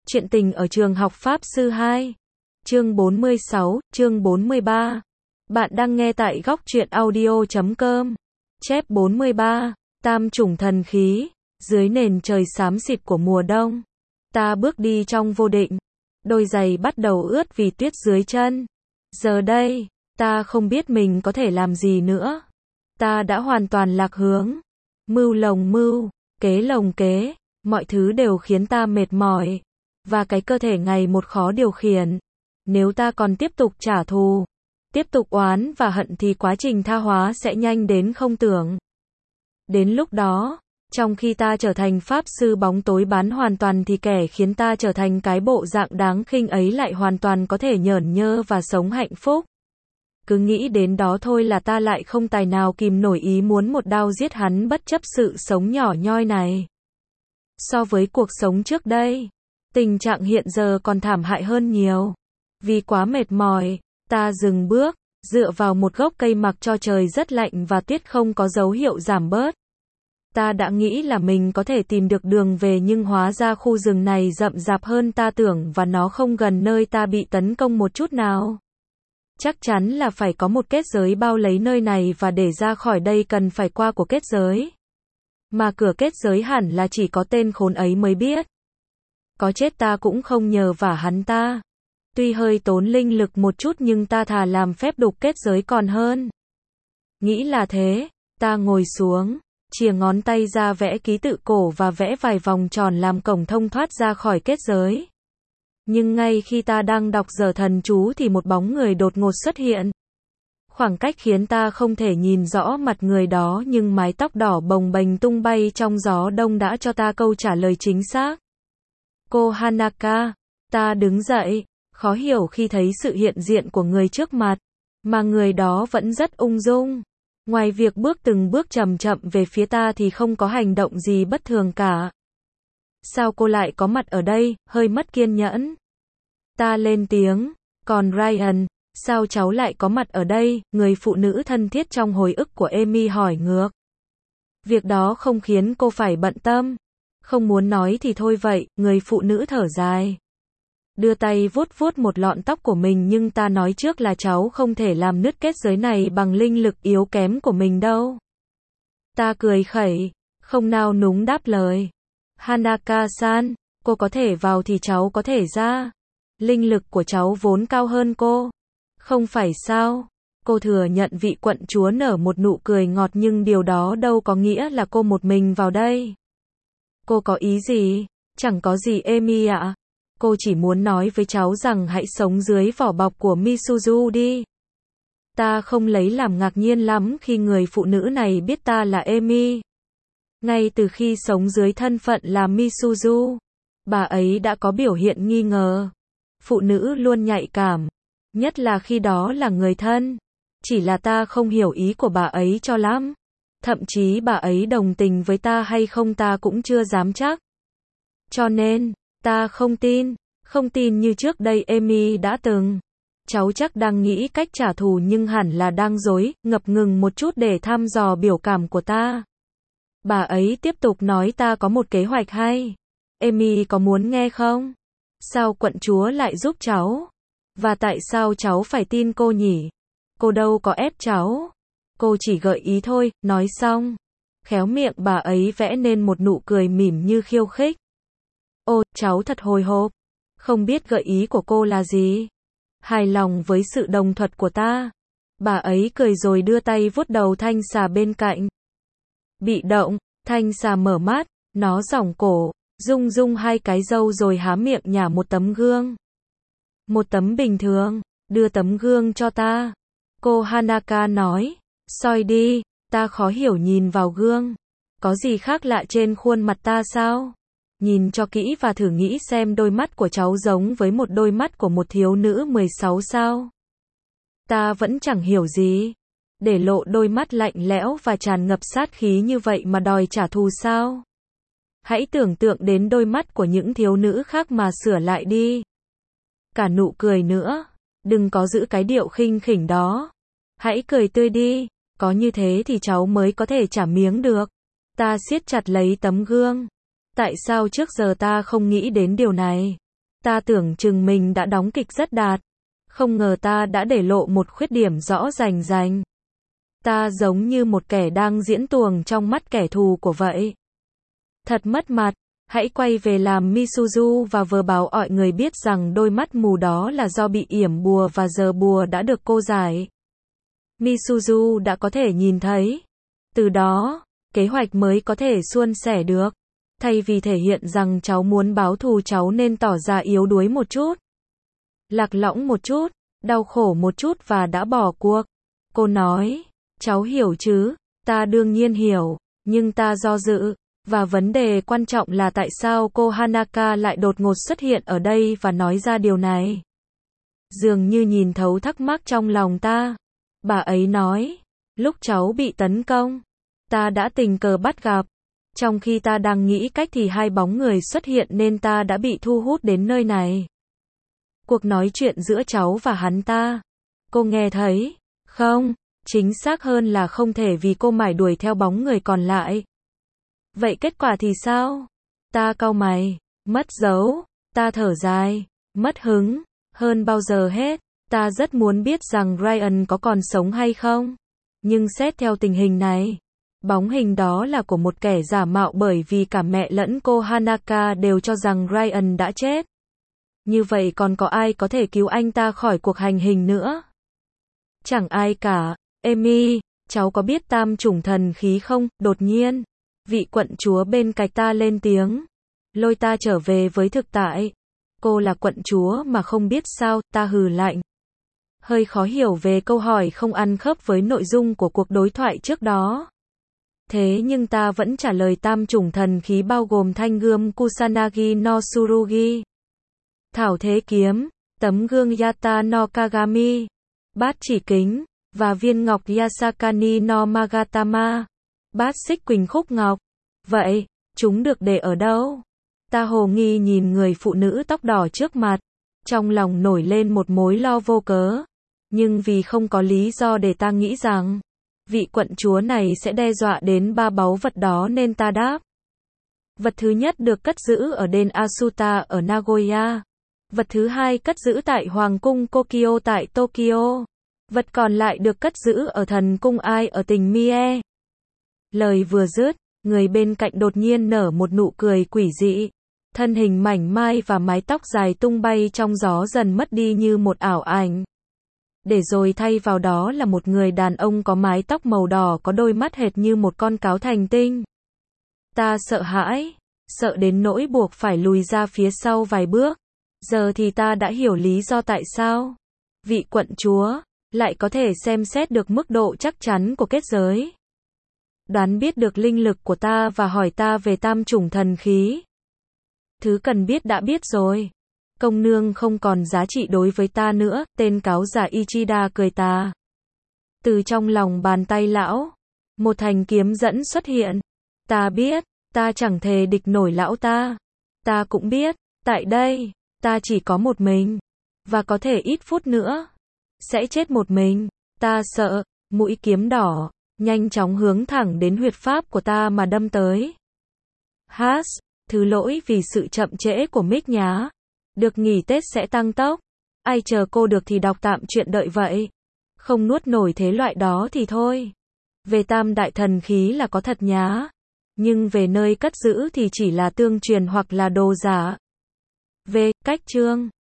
Chuyện tình ở trường học Pháp Sư 2. Chương 46, chương 43. Bạn đang nghe tại góc truyện audio.com. Chép 43. Tam chủng thần khí. Dưới nền trời xám xịt của mùa đông, ta bước đi trong vô định. Đôi giày bắt đầu ướt vì tuyết dưới chân. Giờ đây, ta không biết mình có thể làm gì nữa. Ta đã hoàn toàn lạc hướng. Mưu lồng mưu, kế lồng kế, mọi thứ đều khiến ta mệt mỏi. Và cái cơ thể ngày một khó điều khiển. Nếu ta còn tiếp tục trả thù, tiếp tục oán và hận thì quá trình tha hóa sẽ nhanh đến không tưởng. Đến lúc đó, trong khi ta trở thành pháp sư bóng tối bán hoàn toàn thì kẻ khiến ta trở thành cái bộ dạng đáng khinh ấy lại hoàn toàn có thể nhởn nhơ và sống hạnh phúc. Cứ nghĩ đến đó thôi là ta lại không tài nào kìm nổi ý muốn một đao giết hắn bất chấp sự sống nhỏ nhoi này. So với cuộc sống trước đây, tình trạng hiện giờ còn thảm hại hơn nhiều. Vì quá mệt mỏi, ta dừng bước, dựa vào một gốc cây mặc cho trời rất lạnh và tuyết không có dấu hiệu giảm bớt. Ta đã nghĩ là mình có thể tìm được đường về nhưng hóa ra khu rừng này rậm rạp hơn ta tưởng và nó không gần nơi ta bị tấn công một chút nào. Chắc chắn là phải có một kết giới bao lấy nơi này và để ra khỏi đây cần phải qua của kết giới. Mà cửa kết giới hẳn là chỉ có tên khốn ấy mới biết. Có chết ta cũng không nhờ vả hắn ta. Tuy hơi tốn linh lực một chút nhưng ta thà làm phép đục kết giới còn hơn. Nghĩ là thế, ta ngồi xuống, chìa ngón tay ra vẽ ký tự cổ và vẽ vài vòng tròn làm cổng thông thoát ra khỏi kết giới. Nhưng ngay khi ta đang đọc dở thần chú thì một bóng người đột ngột xuất hiện. Khoảng cách khiến ta không thể nhìn rõ mặt người đó nhưng mái tóc đỏ bồng bềnh tung bay trong gió đông đã cho ta câu trả lời chính xác. Cô Hanaka. Ta đứng dậy, khó hiểu khi thấy sự hiện diện của người trước mặt, mà người đó vẫn rất ung dung. Ngoài việc bước từng bước chậm chậm về phía ta thì không có hành động gì bất thường cả. Sao cô lại có mặt ở đây, hơi mất kiên nhẫn. Ta lên tiếng, còn Ryan, sao cháu lại có mặt ở đây, người phụ nữ thân thiết trong hồi ức của Amy hỏi ngược. Việc đó không khiến cô phải bận tâm. Không muốn nói thì thôi vậy, người phụ nữ thở dài. Đưa tay vuốt vuốt một lọn tóc của mình nhưng ta nói trước là cháu không thể làm nứt kết giới này bằng linh lực yếu kém của mình đâu. Ta cười khẩy, không nao núng đáp lời. Hanaka-san, cô có thể vào thì cháu có thể ra. Linh lực của cháu vốn cao hơn cô. Không phải sao? Cô thừa nhận vị quận chúa nở một nụ cười ngọt nhưng điều đó đâu có nghĩa là cô một mình vào đây. Cô có ý gì? Chẳng có gì Amy ạ. Cô chỉ muốn nói với cháu rằng hãy sống dưới vỏ bọc của Misuzu đi. Ta không lấy làm ngạc nhiên lắm khi người phụ nữ này biết ta là Amy. Ngay từ khi sống dưới thân phận là Misuzu, bà ấy đã có biểu hiện nghi ngờ. Phụ nữ luôn nhạy cảm, nhất là khi đó là người thân. Chỉ là ta không hiểu ý của bà ấy cho lắm. Thậm chí bà ấy đồng tình với ta hay không ta cũng chưa dám chắc. Cho nên, ta không tin như trước đây Amy đã từng. Cháu chắc đang nghĩ cách trả thù nhưng hẳn là đang dối, ngập ngừng một chút để thăm dò biểu cảm của ta. Bà ấy tiếp tục nói ta có một kế hoạch hay. Amy có muốn nghe không? Sao quận chúa lại giúp cháu? Và tại sao cháu phải tin cô nhỉ? Cô đâu có ép cháu. Cô chỉ gợi ý thôi, nói xong. Khéo miệng bà ấy vẽ nên một nụ cười mỉm như khiêu khích. Ô, cháu thật hồi hộp. Không biết gợi ý của cô là gì? Hài lòng với sự đồng thuận của ta. Bà ấy cười rồi đưa tay vuốt đầu thanh xà bên cạnh. Bị động, thanh xà mở mắt, nó giỏng cổ, rung rung hai cái râu rồi há miệng nhả một tấm gương. Một tấm bình thường, đưa tấm gương cho ta. Cô Hanaka nói, soi đi, ta khó hiểu nhìn vào gương. Có gì khác lạ trên khuôn mặt ta sao? Nhìn cho kỹ và thử nghĩ xem đôi mắt của cháu giống với một đôi mắt của một thiếu nữ 16 sao? Ta vẫn chẳng hiểu gì. Để lộ đôi mắt lạnh lẽo và tràn ngập sát khí như vậy mà đòi trả thù sao? Hãy tưởng tượng đến đôi mắt của những thiếu nữ khác mà sửa lại đi. Cả nụ cười nữa. Đừng có giữ cái điệu khinh khỉnh đó. Hãy cười tươi đi. Có như thế thì cháu mới có thể trả miếng được. Ta siết chặt lấy tấm gương. Tại sao trước giờ ta không nghĩ đến điều này? Ta tưởng chừng mình đã đóng kịch rất đạt. Không ngờ ta đã để lộ một khuyết điểm rõ rành rành. Ta giống như một kẻ đang diễn tuồng trong mắt kẻ thù của vậy. Thật mất mặt. Hãy quay về làm Misuzu và vờ bảo mọi người biết rằng đôi mắt mù đó là do bị yểm bùa và giờ bùa đã được cô giải. Misuzu đã có thể nhìn thấy. Từ đó, kế hoạch mới có thể suôn sẻ được. Thay vì thể hiện rằng cháu muốn báo thù cháu nên tỏ ra yếu đuối một chút. Lạc lõng một chút, đau khổ một chút và đã bỏ cuộc. Cô nói, cháu hiểu chứ, ta đương nhiên hiểu, nhưng ta do dự. Và vấn đề quan trọng là tại sao cô Hanaka lại đột ngột xuất hiện ở đây và nói ra điều này. Dường như nhìn thấu thắc mắc trong lòng ta. Bà ấy nói, lúc cháu bị tấn công, ta đã tình cờ bắt gặp. Trong khi ta đang nghĩ cách thì hai bóng người xuất hiện nên ta đã bị thu hút đến nơi này. Cuộc nói chuyện giữa cháu và hắn ta. Cô nghe thấy, không, chính xác hơn là không thể vì cô mải đuổi theo bóng người còn lại. Vậy kết quả thì sao? Ta cau mày, mất dấu, ta thở dài, mất hứng, hơn bao giờ hết, ta rất muốn biết rằng Ryan có còn sống hay không. Nhưng xét theo tình hình này, bóng hình đó là của một kẻ giả mạo bởi vì cả mẹ lẫn cô Hanaka đều cho rằng Ryan đã chết. Như vậy còn có ai có thể cứu anh ta khỏi cuộc hành hình nữa? Chẳng ai cả. Amy, cháu có biết tam chủng thần khí không? Đột nhiên, vị quận chúa bên cạnh ta lên tiếng, lôi ta trở về với thực tại. Cô là quận chúa mà không biết sao, ta hừ lạnh. Hơi khó hiểu về câu hỏi không ăn khớp với nội dung của cuộc đối thoại trước đó. Thế nhưng ta vẫn trả lời tam chủng thần khí bao gồm thanh gươm Kusanagi no Tsurugi, thảo thế kiếm, tấm gương Yata no Kagami, bát chỉ kính, và viên ngọc Yasakani no Magatama, bát xích quỳnh khúc ngọc. Vậy, chúng được để ở đâu? Ta hồ nghi nhìn người phụ nữ tóc đỏ trước mặt, trong lòng nổi lên một mối lo vô cớ. Nhưng vì không có lý do để ta nghĩ rằng vị quận chúa này sẽ đe dọa đến ba báu vật đó nên ta đáp. Vật thứ nhất được cất giữ ở đền Asuta ở Nagoya. Vật thứ hai cất giữ tại Hoàng cung Kokyo tại Tokyo. Vật còn lại được cất giữ ở thần cung Ai ở tỉnh Mie. Lời vừa dứt, người bên cạnh đột nhiên nở một nụ cười quỷ dị. Thân hình mảnh mai và mái tóc dài tung bay trong gió dần mất đi như một ảo ảnh. Để rồi thay vào đó là một người đàn ông có mái tóc màu đỏ có đôi mắt hệt như một con cáo thành tinh. Ta sợ hãi, sợ đến nỗi buộc phải lùi ra phía sau vài bước. Giờ thì ta đã hiểu lý do tại sao vị quận chúa lại có thể xem xét được mức độ chắc chắn của kết giới. Đoán biết được linh lực của ta và hỏi ta về tam chủng thần khí. Thứ cần biết đã biết rồi. Công nương không còn giá trị đối với ta nữa, tên cáo giả Ichida cười ta. Từ trong lòng bàn tay lão, một thanh kiếm dẫn xuất hiện. Ta biết, ta chẳng thể địch nổi lão ta. Ta cũng biết, tại đây, ta chỉ có một mình. Và có thể ít phút nữa, sẽ chết một mình. Ta sợ, mũi kiếm đỏ, nhanh chóng hướng thẳng đến huyệt pháp của ta mà đâm tới. Has, thứ lỗi vì sự chậm trễ của Mick nhá. Được nghỉ Tết sẽ tăng tốc. Ai chờ cô được thì đọc tạm chuyện đợi vậy. Không nuốt nổi thế loại đó thì thôi. Về tam đại thần khí là có thật nhá. Nhưng về nơi cất giữ thì chỉ là tương truyền hoặc là đồ giả. Về cách chương